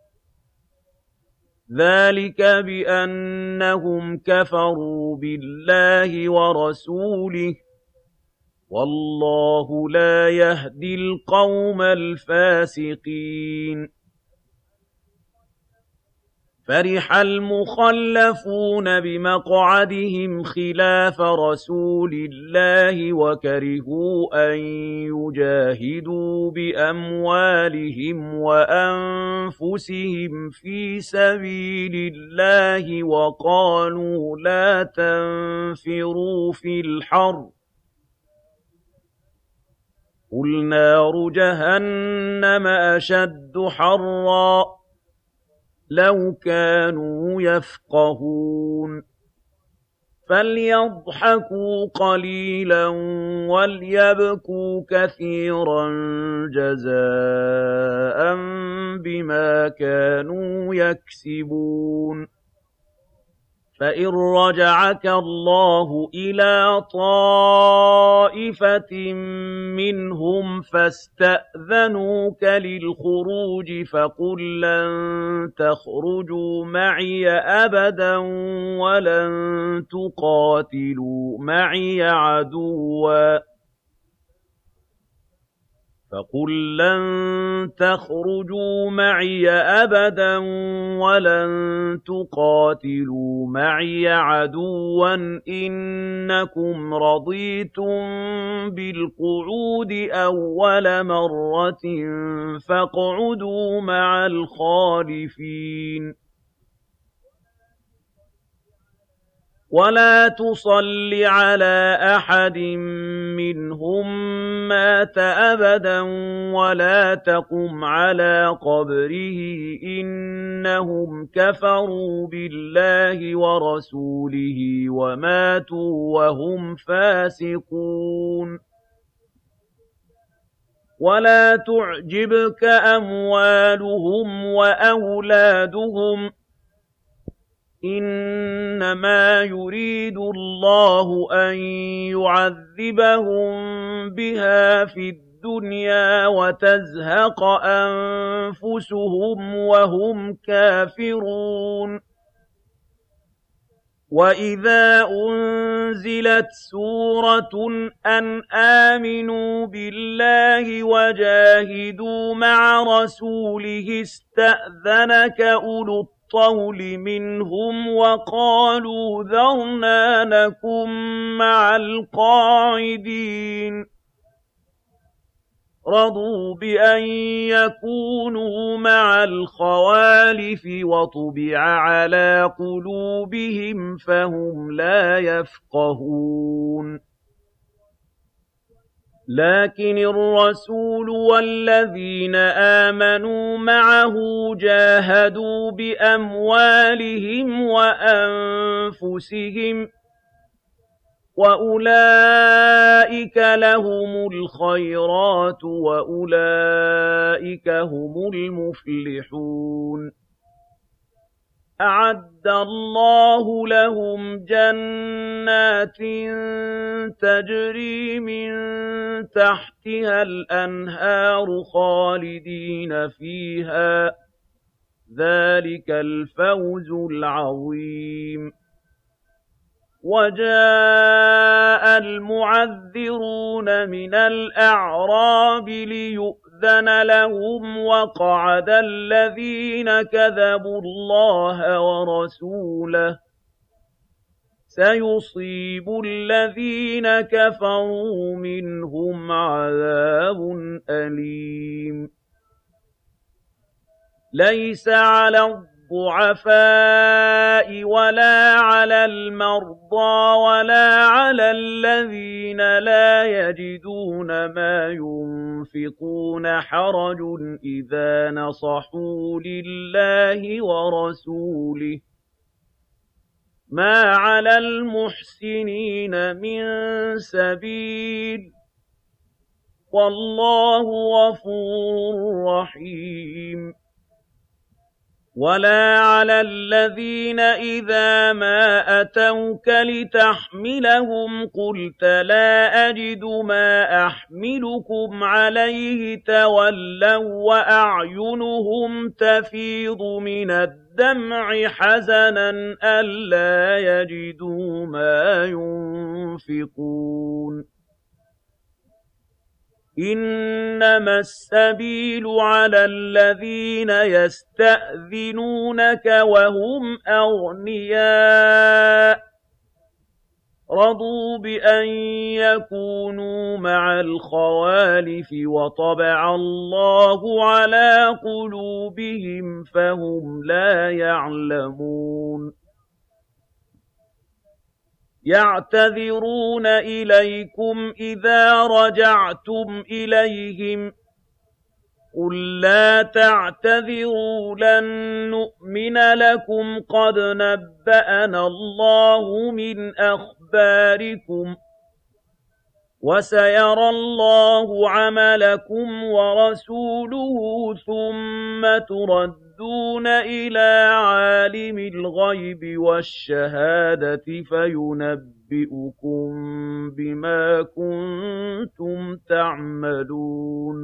ذلك بأنهم كفروا بالله ورسوله، والله لا يهدي القوم الفاسقين. فرح المخلفون بمقعدهم خلاف رسول الله وكرهوا أن يجاهدوا بأموالهم وأنفسهم في سبيل الله وقالوا لا تنفروا في الحر، قل نار جهنم أشد حرًّا لو كانوا يفقهون. فليضحكوا قليلا وليبكوا كثيرا جزاء بما كانوا يكسبون. فإن رجعك الله إلى طائفة منهم فاستأذنوك للخروج فقل لن تخرجوا معي أبدا ولن تقاتلوا معي عدوا فَقُل لَّن تَخْرُجُوا مَعِيَ أَبَدًا وَلَن تُقَاتِلُوا مَعِيَ عَدُوًّا إِنَّكُمْ رَضِيتُم بِالْقُعُودِ أَوَّلَ مَرَّةٍ فَاقْعُدُوا مَعَ الْخَالِفِينَ وَلَا تُصَلِّ عَلَىٰ أَحَدٍ مِّنْهُم مَّاتَ أَبَدًا وَلَا تَقُمْ عَلَىٰ قَبْرِهِ ۖ إِنَّهُمْ كَفَرُوا بِاللَّهِ وَرَسُولِهِ وَمَاتُوا وَهُمْ فَاسِقُونَ وَلَا تُعْجِبْكَ أَمْوَالُهُمْ وَأَوْلَادُهُمْ ۚ إِنَّمَا يُرِيدُ اللَّهُ أَن يُعَذِّبَهُم بِهَا فِي الدُّنْيَا وَتَزْهَقَ أَنفُسُهُمْ وَهُمْ كَافِرُونَ وَإِذَا أُنزِلَتْ سُورَةٌ أَنْ آمِنُوا بِاللَّهِ وَجَاهِدُوا مَعَ رَسُولِهِ اسْتَأْذَنَكَ أُولُو الطَّوْلِ مِنْهُمْ وَقَالُوا ذَرْنَا نَكُن مَّعَ الْقَاعِدِينَ رَضُوا بِأَن يَكُونُوا مَعَ الْخَوَالِفِ وَطُبِعَ عَلَىٰ قُلُوبِهِمْ فَهُمْ لَا يَفْقَهُونَ لَٰكِنِ الرَّسُولُ وَالَّذِينَ آمَنُوا مَعَهُ جَاهَدُوا بِأَمْوَالِهِمْ وَأَنفُسِهِمْ ۚ وَأُولَٰئِكَ لَهُمُ الْخَيْرَاتُ وَأُولَٰئِكَ هُمُ الْمُفْلِحُونَ أَعَدَّ اللَّهُ لَهُمْ جَنَّاتٍ تَجْرِي مِن تَحْتِهَا الْأَنْهَارُ خَالِدِينَ فِيهَا ۚ ذَٰلِكَ الْفَوْزُ الْعَظِيمُ وَجَاءَ الْمُعَذِّرُونَ مِنَ الْأَعْرَابِ لِيُؤْذَنَ لَهُمْ وَقَعَدَ الَّذِينَ كَذَبُوا اللَّهَ وَرَسُولَهُ ۚ سَيُصِيبُ الَّذِينَ كَفَرُوا مِنْهُمْ عَذَابٌ أَلِيمٌ لَيْسَ عَلَى الضُّعَفَاءِ وَلَا عَلَى الْمَرْضَىٰ وَلَا عَلَى الَّذِينَ لَا يَجِدُونَ مَا يُنفِقُونَ حَرَجٌ إِذَا نَصَحُوا لِلَّهِ وَرَسُولِهِ ۚ مَا عَلَى الْمُحْسِنِينَ مِن سَبِيلٍ ۚ وَاللَّهُ غَفُورٌ رَّحِيمٌ وَلَا عَلَى الَّذِينَ إِذَا مَا أَتَوْكَ لِتَحْمِلَهُمْ قُلْتَ لَا أَجِدُ مَا أَحْمِلُكُمْ عَلَيْهِ تَوَلَّوا وَّأَعْيُنُهُمْ تَفِيضُ مِنَ الدَّمْعِ حَزَنًا أَلَّا يَجِدُوا مَا يُنفِقُونَ إِنَّمَا السَّبِيلُ عَلَى الَّذِينَ يَسْتَأْذِنُونَكَ وَهُمْ أَغْنِيَاءُ رَضُوا بِأَن يَكُونُوا مَعَ الْخَوَالِفِ وَطَبَعَ اللَّهُ عَلَىٰ قُلُوبِهِمْ فَهُمْ لَا يَعْلَمُونَ يَعْتَذِرُونَ إِلَيْكُمْ إِذَا رَجَعْتُمْ إِلَيْهِمْ ۚ قُل لَّا تَعْتَذِرُوا لَن نُّؤْمِنَ لَكُمْ قَدْ نَبَّأَنَا اللَّهُ مِنْ أَخْبَارِكُمْ ۚ وَسَيَرَى اللَّهُ عَمَلَكُمْ وَرَسُولُهُ ثُمَّ تُرَدُّونَ إِلَىٰ عَالِمِ الْغَيْبِ وَالشَّهَادَةِ فَيُنَبِّئُكُم بِمَا كُنتُمْ تَعْمَلُونَ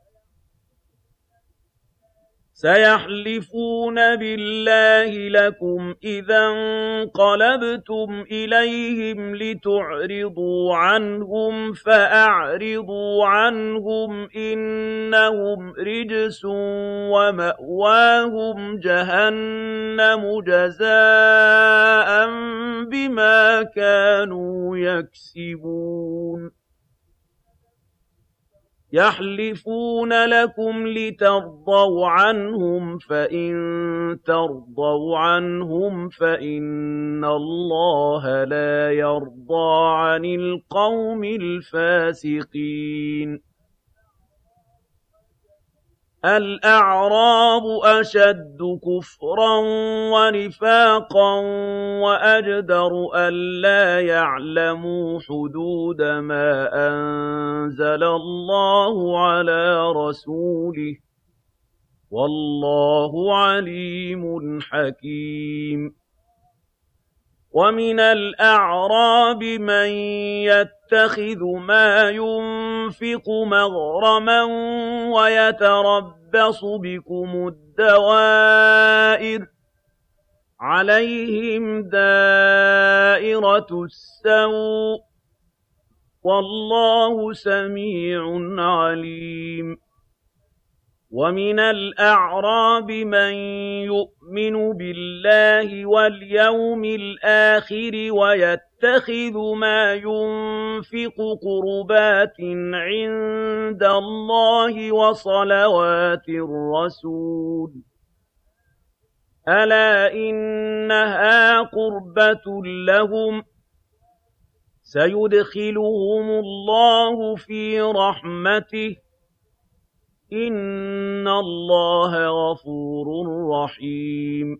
سَيَحْلِفُونَ بِاللَّهِ لَكُمْ إِذَا انقَلَبْتُمْ إِلَيْهِمْ لِتُعْرِضُوا عَنْهُمْ فَأَعْرِضُوا عَنْهُمْ ۖ إِنَّهُمْ رِجْسٌ وَمَأْوَاهُمْ جَهَنَّمُ جَزَاءً بِمَا كَانُوا يَكْسِبُونَ يَحْلِفُونَ لَكُمْ لِتَرْضَوْا عَنْهُمْ ۖ فَإِن تَرْضَوْا عَنْهُمْ فَإِنَّ اللَّهَ لَا يَرْضَىٰ عَنِ الْقَوْمِ الْفَاسِقِينَ الْأَعْرَابُ أَشَدُّ كُفْرًا وَنِفَاقًا وَأَجْدَرُ أَلَّا يَعْلَمُوا حُدُودَ مَا أَنزَلَ اللَّهُ عَلَىٰ رَسُولِهِ ۗ وَاللَّهُ عَلِيمٌ حَكِيمٌ وَمِنَ الْأَعْرَابِ مَن يَتَّخِذُ مَا يُنفِقُ مَغْرَمًا وَيَتَرَبَّصُ بِكُمُ الدَّوَائِرَ ۚ عَلَيْهِمْ دَائِرَةُ السَّوْءِ ۗ وَاللَّهُ سَمِيعٌ عَلِيمٌ وَمِنَ الْأَعْرَابِ مَن يُؤْمِنُ بِاللَّهِ وَالْيَوْمِ الْآخِرِ وَيَتَّخِذُ مَا يُنفِقُ قُرُبَاتٍ عِندَ اللَّهِ وَصَلَوَاتِ الرَّسُولِ ۚ أَلَا إِنَّهَا قُرْبَةٌ لَّهُمْ ۚ سَيُدْخِلُهُمُ اللَّهُ فِي رَحْمَتِهِ ۗ إِنَّ اللَّهَ غَفُورٌ رَّحِيمٌ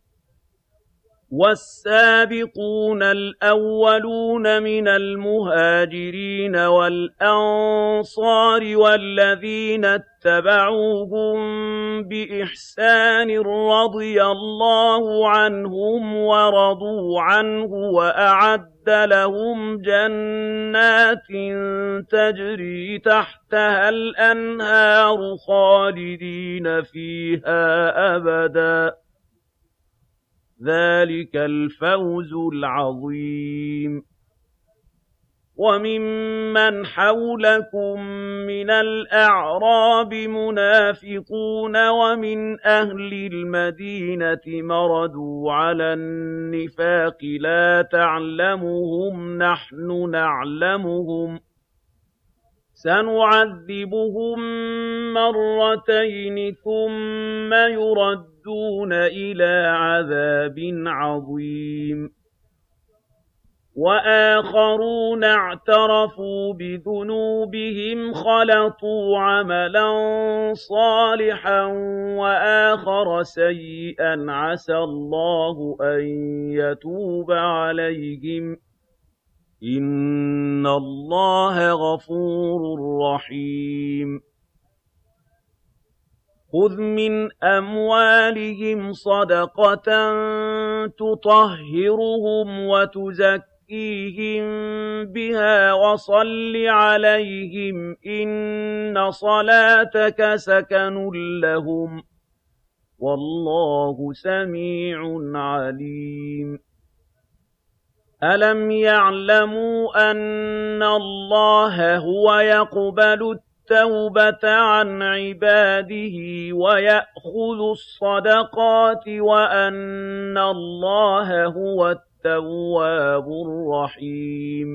وَالسَّابِقُونَ الْأَوَّلُونَ مِنَ الْمُهَاجِرِينَ وَالْأَنصَارِ وَالَّذِينَ اتَّبَعُوهُم بِإِحْسَانٍ رَّضِيَ اللَّهُ عَنْهُمْ وَرَضُوا عَنْهُ وَأَعَدَّ لَهُمْ جَنَّاتٍ تَجْرِي تَحْتَهَا الْأَنْهَارُ خَالِدِينَ فِيهَا أَبَدًا ۚ ذَٰلِكَ الْفَوْزُ الْعَظِيمُ وَمِمَّنْ حَوْلَكُم مِّنَ الْأَعْرَابِ مُنَافِقُونَ وَمِنْ أَهْلِ الْمَدِينَةِ مَرَدُوا عَلَى النِّفَاقِ لَا تَعْلَمُهُمْ نَحْنُ نَعْلَمُهُمْ ۚ سَنُعَذِّبُهُم مَّرَّتَيْنِ ثُمَّ يُرَدُّونَ إِلَىٰ عَذَابٍ عَظِيمٍ وَآخَرُونَ اعْتَرَفُوا بِذُنُوبِهِمْ خَلَطُوا عَمَلًا صَالِحًا وَآخَرَ سَيِّئًا عَسَى اللَّهُ أَن يَتُوبَ عَلَيْهِمْ ۚ إِنَّ اللَّهَ غَفُورٌ رَّحِيمٌ خُذْ مِنْ أَمْوَالِهِمْ صَدَقَةً تُطَهِّرُهُمْ وَتُزَكِّيهِم بِهَا وَصَلِّ عَلَيْهِمْ ۖ إِنَّ صَلَاتَكَ سَكَنٌ لَّهُمْ ۗ وَاللَّهُ سَمِيعٌ عَلِيمٌ أَلَمْ يَعْلَمُوا أَنَّ اللَّهَ هُوَ يَقْبَلُ التَّوْبَةَ عَنْ عِبَادِهِ وَيَأْخُذُ الصَّدَقَاتِ وَأَنَّ اللَّهَ هُوَ التَّوَّابُ الرَّحِيمُ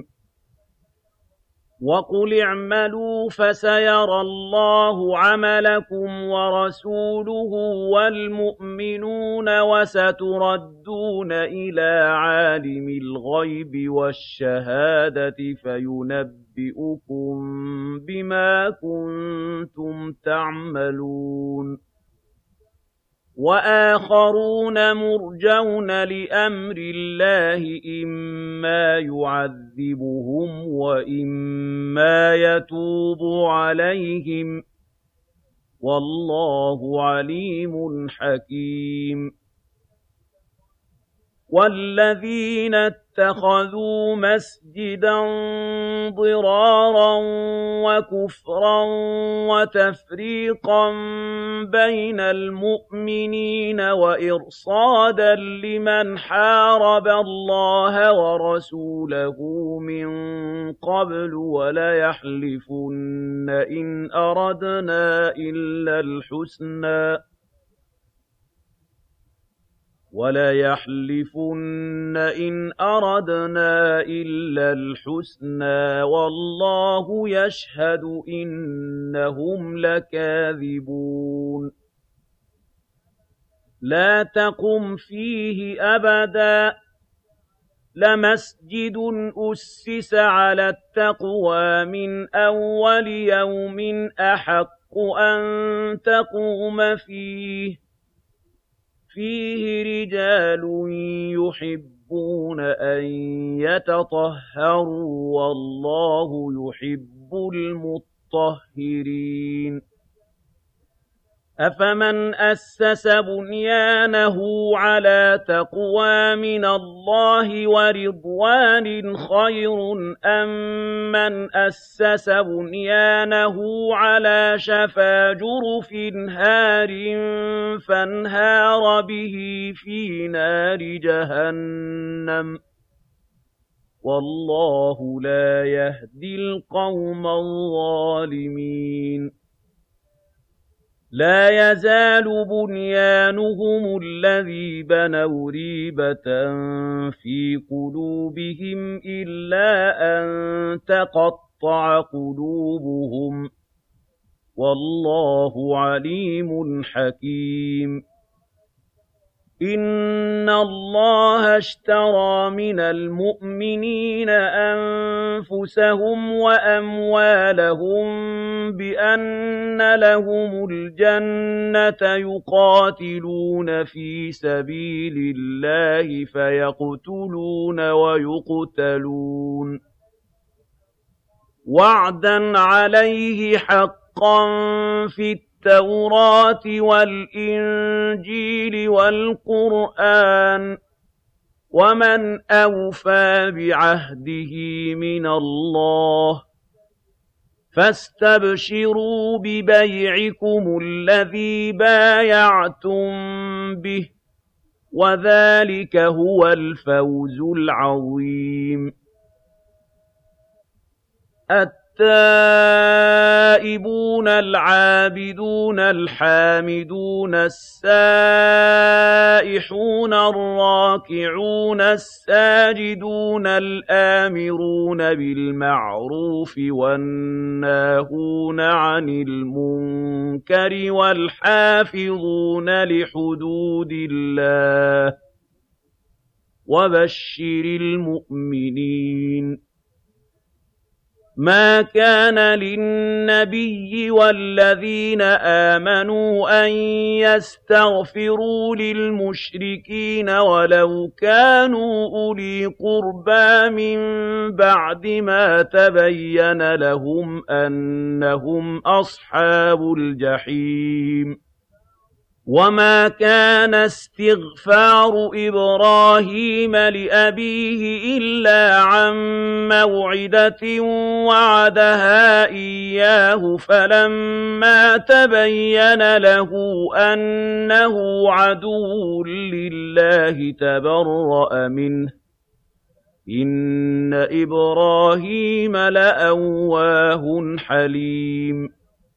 وَقُلِ اعْمَلُوا فَسَيَرَى اللَّهُ عَمَلَكُمْ وَرَسُولُهُ وَالْمُؤْمِنُونَ وَسَتُرَدُّونَ إِلَىٰ عَالِمِ الْغَيْبِ وَالشَّهَادَةِ فَيُنَبِّئُكُم بِمَا كُنتُمْ تَعْمَلُونَ وآخرون مرجون لأمر الله إما يعذبهم وإما يتوب عليهم والله عليم حكيم والذين اتخذوا مسجدا ضرارا وكفرا وتفريقا بين المؤمنين وإرصادا لمن حارب الله ورسوله من قبل وليحلفن إن أردنا إلا الحسنى والله يشهد إنهم لكاذبون لا تقم فيه أبدا لمسجد أسس على التقوى من أول يوم أحق أن تقوم فيه رجال يحبون أن يتطهروا والله يحب المطهرين أفمن أسس بنيانه على تقوى من الله ورضوان خير أم من أسس بنيانه على شفا جرف هار فانهار به في نار جهنم والله لا يهدي القوم الظالمين لا يزال بنيانهم الذي بنوا ريبة في قلوبهم إلا أن تقطع قلوبهم والله عليم حكيم إن الله اشترى من المؤمنين أنفسهم وأموالهم بأن لهم الجنة يقاتلون في سبيل الله فيقتلون ويقتلون وعدا عليه حقا في التوراة والإنجيل والقرآن ومن أوفى بعهده من الله فاستبشروا ببيعكم الذي بايعتم به وذلك هو الفوز العظيم التائبون العابدون الحامدون السائحون الراكعون الساجدون الآمرون بالمعروف والناهون عن المنكر والحافظون لحدود الله وبشر المؤمنين ما كان للنبي والذين آمنوا أن يستغفروا للمشركين ولو كانوا أولي قربى من بعد ما تبين لهم أنهم أصحاب الجحيم وما كان استغفار إبراهيم لأبيه إلا عن موعدة وعدها إياه فلما تبين له أنه عدو لله تبرأ منه إن إبراهيم لأواه حليم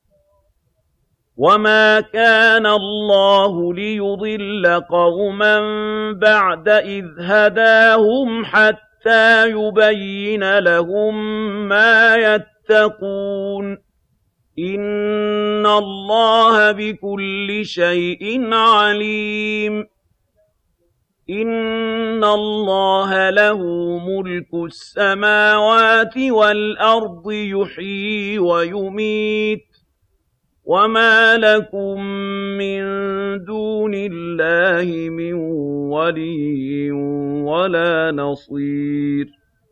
وما كان الله ليضل قوما بعد إذ هداهم حتى يبين لهم ما يتقون إن الله بكل شيء عليم إن الله له ملك السماوات والأرض يحيي ويميت وَمَا لَكُم مِّن دُونِ اللَّهِ مِن وَلِيٍّ وَلَا نَصِيرٍ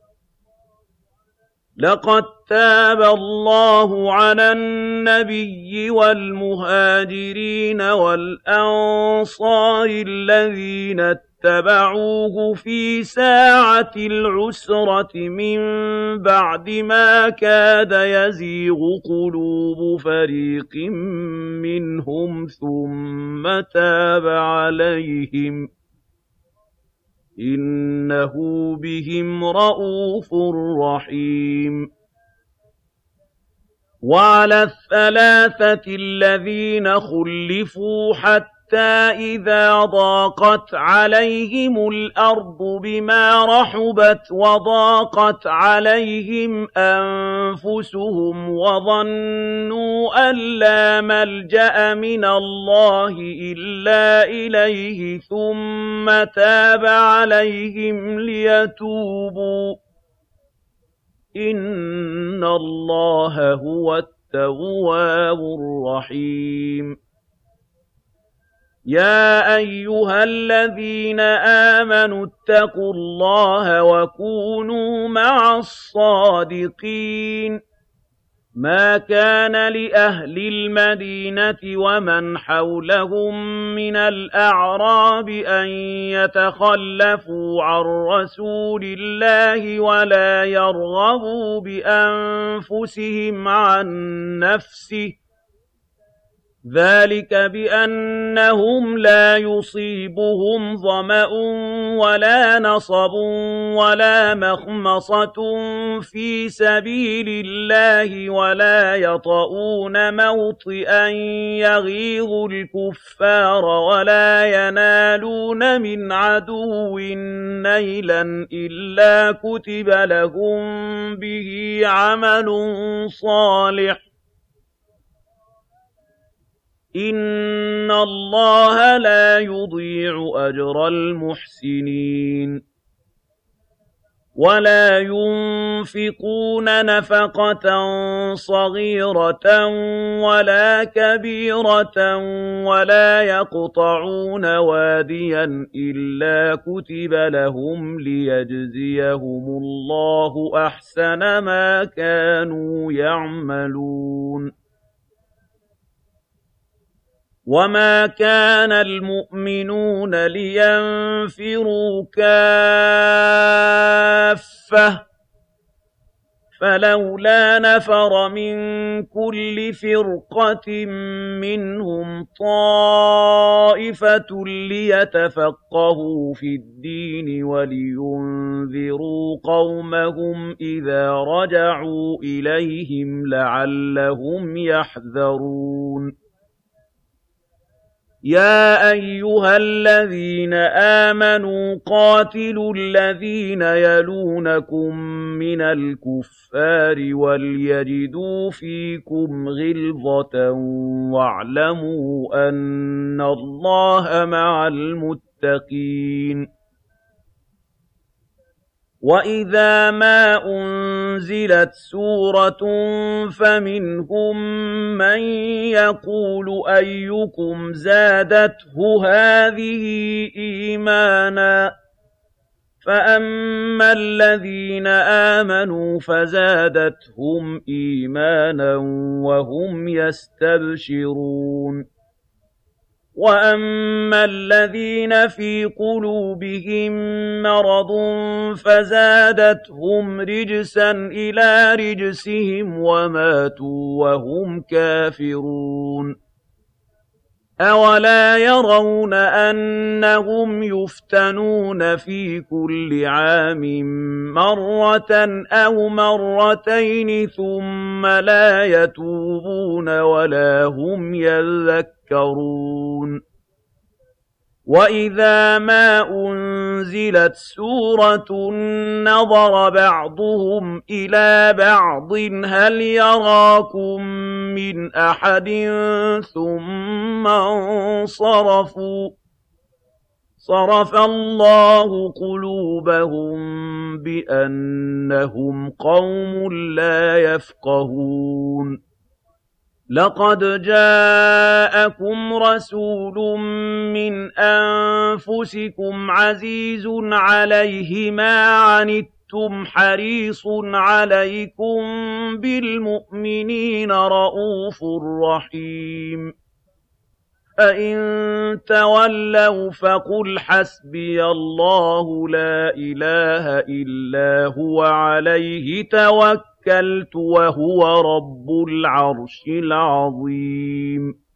لَقَد تَّابَ اللَّهُ عَلَى النَّبِيِّ وَالْمُهَاجِرِينَ وَالْأَنصَارِ الَّذِينَ اتَّبَعُوهُ فِي سَاعَةِ الْعُسْرَةِ مِن بَعْدِ مَا كَادَ يَزِيغُ قُلُوبُ فَرِيقٍ مِّنْهُمْ ثُمَّ تَابَ عَلَيْهِمْ ۚ إِنَّهُ بِهِمْ رَءُوفٌ رَّحِيمٌ وَعَلَى الثَّلَاثَةِ الَّذِينَ خُلِّفُوا حَتَّىٰ إِذَا ضَاقَتْ عَلَيْهِمُ الْأَرْضُ بِمَا رَحُبَتْ وَضَاقَتْ عَلَيْهِمْ أَنفُسُهُمْ وَظَنُّوا أَن لَّا مَلْجَأَ مِنَ اللَّهِ إِلَّا إِلَيْهِ ثُمَّ تَابَ عَلَيْهِمْ لِيَتُوبُوا ۚ إِنَّ اللَّهَ هُوَ التَّوَّابُ الرَّحِيمُ يَا أَيُّهَا الَّذِينَ آمَنُوا اتَّقُوا اللَّهَ وَكُونُوا مَعَ الصَّادِقِينَ مَا كَانَ لِأَهْلِ الْمَدِينَةِ وَمَنْ حَوْلَهُم مِّنَ الْأَعْرَابِ أَن يَتَخَلَّفُوا عَن رَّسُولِ اللَّهِ وَلَا يَرْغَبُوا بِأَنفُسِهِمْ عَن نَّفْسِهِ ۚ ذَٰلِكَ بِأَنَّهُمْ لَا يُصِيبُهُمْ ظَمَأٌ وَلَا نَصَبٌ وَلَا مَخْمَصَةٌ فِي سَبِيلِ اللَّهِ وَلَا يَطَئُونَ مَوْطِئًا يَغِيظُ الْكُفَّارَ وَلَا يَنَالُونَ مِنْ عَدُوٍّ نَيْلًا إِلَّا كُتِبَ لَهُم بِهِ عَمَلٌ صَالِحٌ ۚ إِنَّ اللَّهَ لَا يُضِيعُ أَجْرَ الْمُحْسِنِينَ وَلَا يُنفِقُونَ نَفَقَةً صَغِيرَةً وَلَا كَبِيرَةً وَلَا يَقْطَعُونَ وَادِيًا إِلَّا كُتِبَ لَهُمْ لِيَجْزِيَهُمُ اللَّهُ أَحْسَنَ مَا كَانُوا يَعْمَلُونَ وَمَا كَانَ الْمُؤْمِنُونَ لِيَنفِرُوا كَافَّةً ۚ فَلَوْلَا نَفَرَ مِن كُلِّ فِرْقَةٍ مِّنْهُمْ طَائِفَةٌ لِّيَتَفَقَّهُوا فِي الدِّينِ وَلِيُنذِرُوا قَوْمَهُمْ إِذَا رَجَعُوا إِلَيْهِمْ لَعَلَّهُمْ يَحْذَرُونَ يَا أَيُّهَا الَّذِينَ آمَنُوا قَاتِلُوا الَّذِينَ يَلُونَكُم مِّنَ الْكُفَّارِ وَلْيَجِدُوا فِيكُمْ غِلْظَةً وَاعْلَمُوا أَنَّ اللَّهَ مَعَ الْمُتَّقِينَ وَإِذَا مَا أُنزِلَتْ سُورَةٌ فَمِنْهُم مَّن يَقُولُ أَيُّكُمْ زَادَتْهُ هَٰذِهِ إِيمَانًا ۚ فَأَمَّا الَّذِينَ آمَنُوا فَزَادَتْهُمْ إِيمَانًا وَهُمْ يَسْتَبْشِرُونَ وَأَمَّا الَّذِينَ فِي قُلُوبِهِم مَّرَضٌ فَزَادَتْهُمْ رِجْسًا إِلَىٰ رِجْسِهِمْ وَمَاتُوا وَهُمْ كَافِرُونَ أَوَلَا يَرَوْنَ أَنَّهُمْ يُفْتَنُونَ فِي كُلِّ عَامٍ مَّرَّةً أَوْ مَرَّتَيْنِ ثُمَّ لَا يَتُوبُونَ وَلَا هُمْ يَذَّكَّرُونَ وَإِذَا مَا أُنزِلَتْ سُورَةٌ نَّظَرَ بَعْضُهُمْ إِلَىٰ بَعْضٍ هَلْ يَرَاكُم مِّنْ أَحَدٍ ثُمَّ انصَرَفُوا ۚ صَرَفَ اللَّهُ قُلُوبَهُم بِأَنَّهُمْ قَوْمٌ لَّا يَفْقَهُونَ لَقَدْ جَاءَكُمْ رَسُولٌ مِّنْ أَنفُسِكُمْ عَزِيزٌ عَلَيْهِ مَا عَنِتُّمْ حَرِيصٌ عَلَيْكُم بِالْمُؤْمِنِينَ رَءُوفٌ رَّحِيمٌ فَإِن تَوَلَّوْا فَقُلْ حَسْبِيَ اللَّهُ لَا إِلَٰهَ إِلَّا هُوَ عَلَيْهِ تَوَكَّلْتُ وَهُوَ رَبُّ الْعَرْشِ الْعَظِيمِ